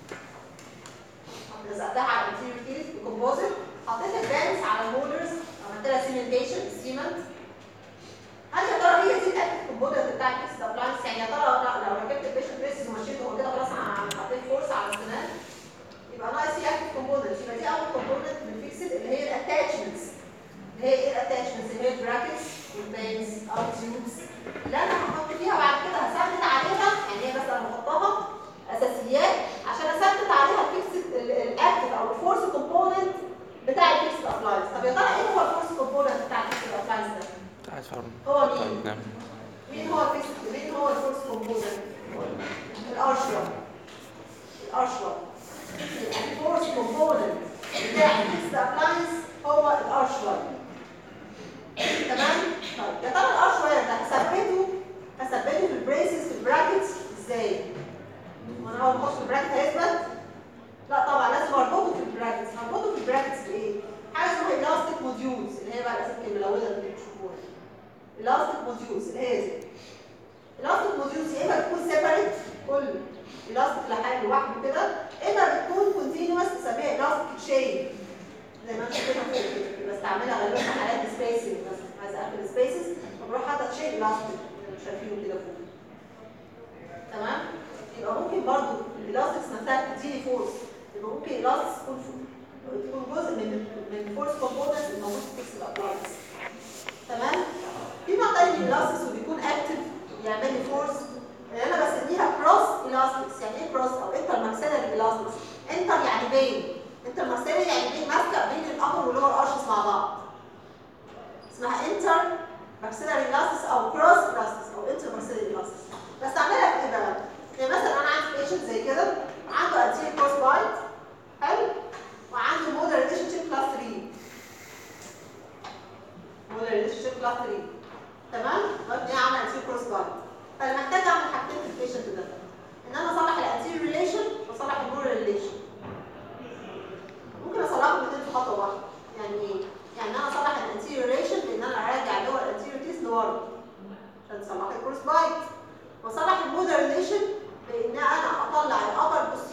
لزقتها على الانتيريور تيث بكومبوزيت، حطيت البانز على المولرز، عملت لها سيمنتيشن سيمنت. هل يا ترى هي دي الاكتف كومبوننت بتاع الفيكس ابلاينس؟ يعني يا ترى لو ركبت البيشنت بريسز ومشيته هو كده خلاص انا حطيت فورس على السنان؟ يبقى ناقص في اكتف كومبوننت، يبقى دي اول كومبوننت من الفيكسد اللي هي الاتاتشمنتس. اللي هي ايه الاتاتشمنتس؟ اللي هي البراكتس والبانز او تيوبس اللي انا هحط فيها بعد كده هثبت عليها، يعني هي بس انا بحطها اساسيات عشان اثبت عليها الفيكسد الاكتف او الفورس كومبوننت بتاع الفيكسد ابلاينس. طب يا ترى ايه هو الفورس كومبوننت بتاع الفيكسد ابلاينس ده؟ هو مين؟ نعم. مين هو الفيكسد؟ مين هو الفورس كومبوننت؟ الارشوال. الارشوال. الفورس كومبوننت بتاع الفيكسد ابلاينس هو الارشوال. تمام؟ طيب يا ترى الارشوال ده هثبته هثبته في البريسز في البراكتس ازاي؟ وانا اول ما احط البراكت هيثبت؟ لا طبعا لازم اربطه في البراكتس. هربطه في البراكتس بايه؟ حاجه اسمها الاستيك موديولز اللي هي بقى الاسيتيك الملونه اللي بتشوفوها. الاستيك موديولز اللي هي دي. الاستيك موديولز يا اما بتكون سيبريت كل الاستيك لحاله لوحده كده، اما بتكون كونتينوس بنسميها الاستيك تشين زي ما انتم شايفينها فوق كده. بستعملها غالبا في حالات سبيسنج مثلا عايزه اقفل سبيسز فبروح حاطه تشين الاستيك شايفينه كده فوق. تمام؟ يبقى ممكن برضو الالاستكس نفسها تديني فورس، يبقى ممكن الالاستكس تكون تكون جزء من من الفورس كومبوننت الموجود في الفيكس ابلاينس. تمام؟ في نوع تاني من الالاستكس وبيكون اكتف يعمل لي فورس اللي انا بسميها كروس الاستكس. يعني ايه كروس او انتر ماكسيلاري الاستكس؟ انتر يعني بين، انتر ماكسيلاري يعني بين ماسكه بين الابر واللور ارشس مع بعض. اسمها انتر ماكسيلاري الاستكس او كروس الاستكس او انتر ماكسيلاري الاستكس. بستعملها في ايه بقى؟ يعني مثلا انا عندي بيشنت زي كده عنده انتيريور كروس بايت حلو وعنده مودر ريليشن شيب كلاس ثلاثة. مودر ريليشن شيب كلاس ثلاثة. تمام؟ دلوقتي انا عامله انتيريور كروس بايت. فانا محتاج اعمل حاجتين في البيشنت ده. ان انا اصلح الانتيريور ريليشن واصلح المودر ريليشن. ممكن اصلحهم الاثنين في خطوه واحده. يعني ايه؟ يعني انا اصلح الانتيريور ريليشن بان انا ارجع اللي هو الانتيريور تيث لورا عشان تصلح الكروس بايت. واصلح المودر ريليشن بان انا اطلع الابر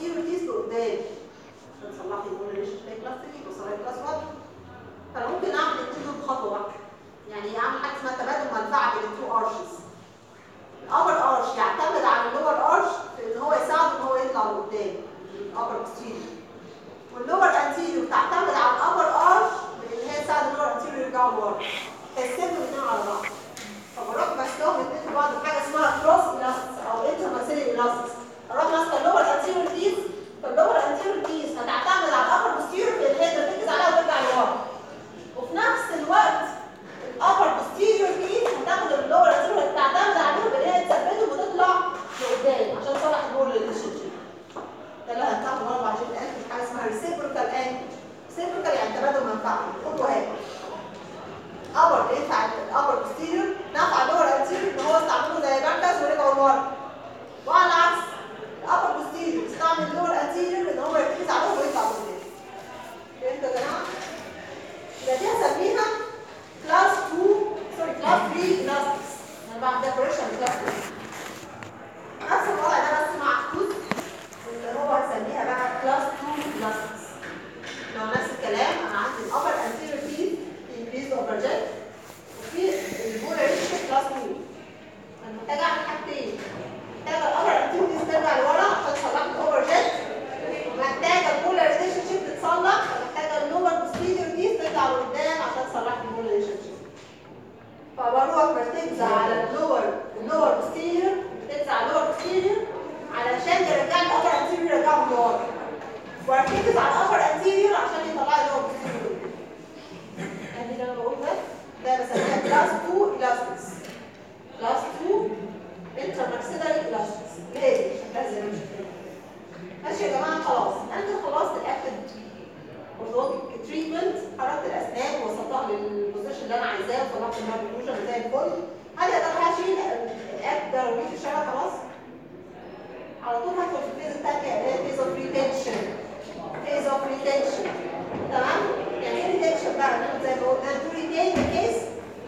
تطلع لقدام عشان تصلح لي البول ريليشن شيب. فبروح برتكز على اللور اللور بوستيريور، برتكز على اللور بوستيريور علشان يرجع لي الابر انتيريور يرجعهم لورا. وارتكز على الابر انتيريور عشان يطلع لي اللور بوستيريور. يعني اللي انا بقول ده ده بسميها كلاس اتنين الاستكس. كلاس اتنين انترماكسيلاري الاستكس. ليه؟ شكلها زي ما شفتوا. ماشي يا جماعه خلاص، انا كده خلصت الاكتد اورثودونتيك تريتمنت، حركت الاسنان ووصلتها للبوزيشن اللي انا عايزاه وطلعت منها بروجن زي الفل. هل اقدر هشيل الاكتر وميت الشارع خلاص؟ على طول هدخل في الفيز الثانيه اللي هي فيز اوف ريتنشن. فيز اوف ريتنشن تمام؟ يعني ايه ريتنشن بقى؟ انا زي ما قلنا تو ريتين ذا كيس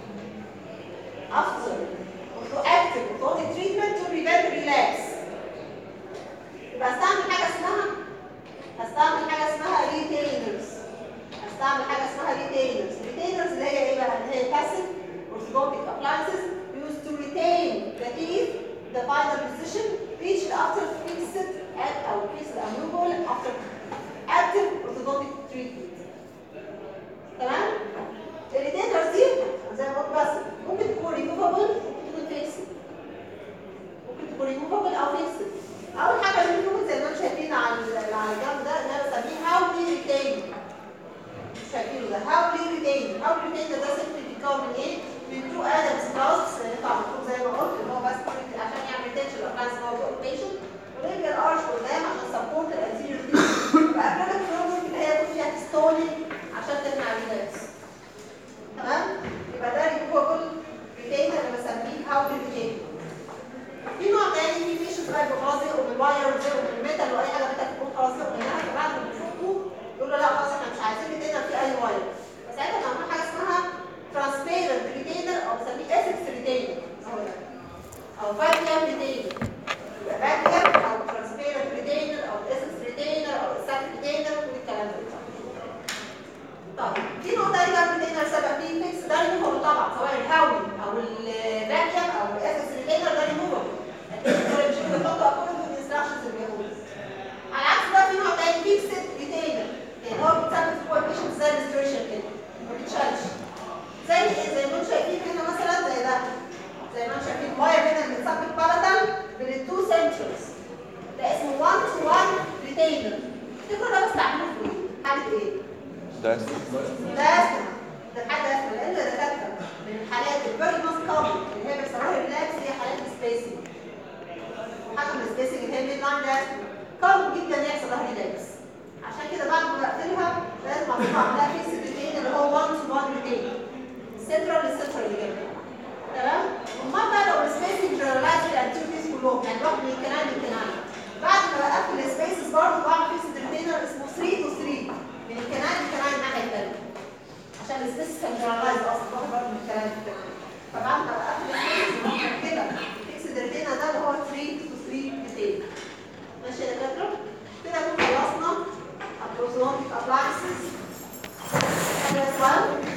افتر تو اكتف اورثودونتيك تريتمنت تو بريفنت ريلابس. يبقى استعمل حاجه اسمها هستعمل حاجه اسمها ريتينرز. هستعمل حاجه اسمها ريتينرز. ريتينرز اللي هي ايه بقى؟ اللي هي passive orthodontic appliances used to retain the teeth, the final position reached after fixed at or fixed removal after active orthodontic treatment. تمام؟ الريتينرز دي زي ما قلت بس ممكن تكون removable ممكن تكون fixed. ممكن تكون removable او fixed. اول حاجه اللي بنقول زي ما انتم شايفين على على الجنب ده ان انا بسميه هاولي ريتين. شايفينه ده هاولي ريتين. هاولي ريتين ده سيمبلي بيتكون من ايه؟ من تو ادمز كلاس اللي يطلع مكتوب زي ما قلت اللي هو بس عشان يعمل ريتنشن للابلاينس موضوع اوكيبيشن، وريجل ارش قدام عشان سبورت الانتيريور فيو، واكريليك فلورز اللي هي يكون فيها ستونينج عشان تمنع الريلابس. تمام؟ يبقى ده ريموفبل ريتين انا بسميه هاولي ريتين. في نوع تاني في بيشنت بقى خلاص يقوا بالواير وزيقوا بالميتال واي حاجه ميتال تكون خلاص يقوا منها، فبعد ما بيفكوا يقولوا لا خلاص احنا مش عايزين ريتينر في اي واير. فساعتها بنعمل حاجه اسمها ترانسبيرنت ريتينر او بنسميه اسكس ريتينر اهو ده او فاكيوم ريتينر. يبقى فاكيوم او ترانسبيرنت ريتينر او اسكس ريتينر او اساك ريتينر والكلام ده. طيب في نوع تاني بقى ريتينر سبب فيه فيكس ده ريموفبل طبعا سواء الهاوي او الفاكيوم او الاسكس ريتينر ده ريموفبل. مش بنحطه اكورد للانستراكشنز اللي بيقولوا. على العكس بقى في نوع تاني فيكسد ريتينر يعني هو بيتثبت في كويفيشنت زي الريستوريشن كده ما بيتشالش. زي ايه؟ زي ما انتم شايفين هنا مثلا زي ده. زي ما انتم شايفين الواير هنا اللي بيتثبت بارالل بين التو سنترز. ده اسمه واحد تو واحد ريتينر. تفتكروا ده بستعمله في ايه؟ حاله ايه؟ ده ده اسمه ده حاجه اسمه لان ده دكاتره من الحالات الفيري موست كومن اللي هي بيسموها ريلاكس هي حالات السبيسنج. حجم السبيسنج اللي هي الميد لاين ده كومن جدا يحصل لها ريلاكس. عشان كده بعد ما بقفلها لازم اطلع لها فيكس ريتين اللي هو واحد تو واحد ريتين. سنترال للسنترال اللي جنبها. تمام؟ امال بقى لو السبيسنج جنرالايز الانتيريورز كلهم يعني بروح من الكنال للكنال. بعد ما بقفل السبيسز برضه بعمل فيكس ريتينر اسمه تلاتة تو تلاتة من الكنال للكنال الناحيه الثانيه. عشان السبيسز كان جنرالايز اصلا باخد برضه من الكنال للكنال. فبعد ما بقفل السبيسز كده فيكس ريتينر ده اللي هو تلاتة تو تلاتة ريتين. ماشي يا دكاتره؟ كده نكون خلصنا الأورثودونتيك أبلاينسز.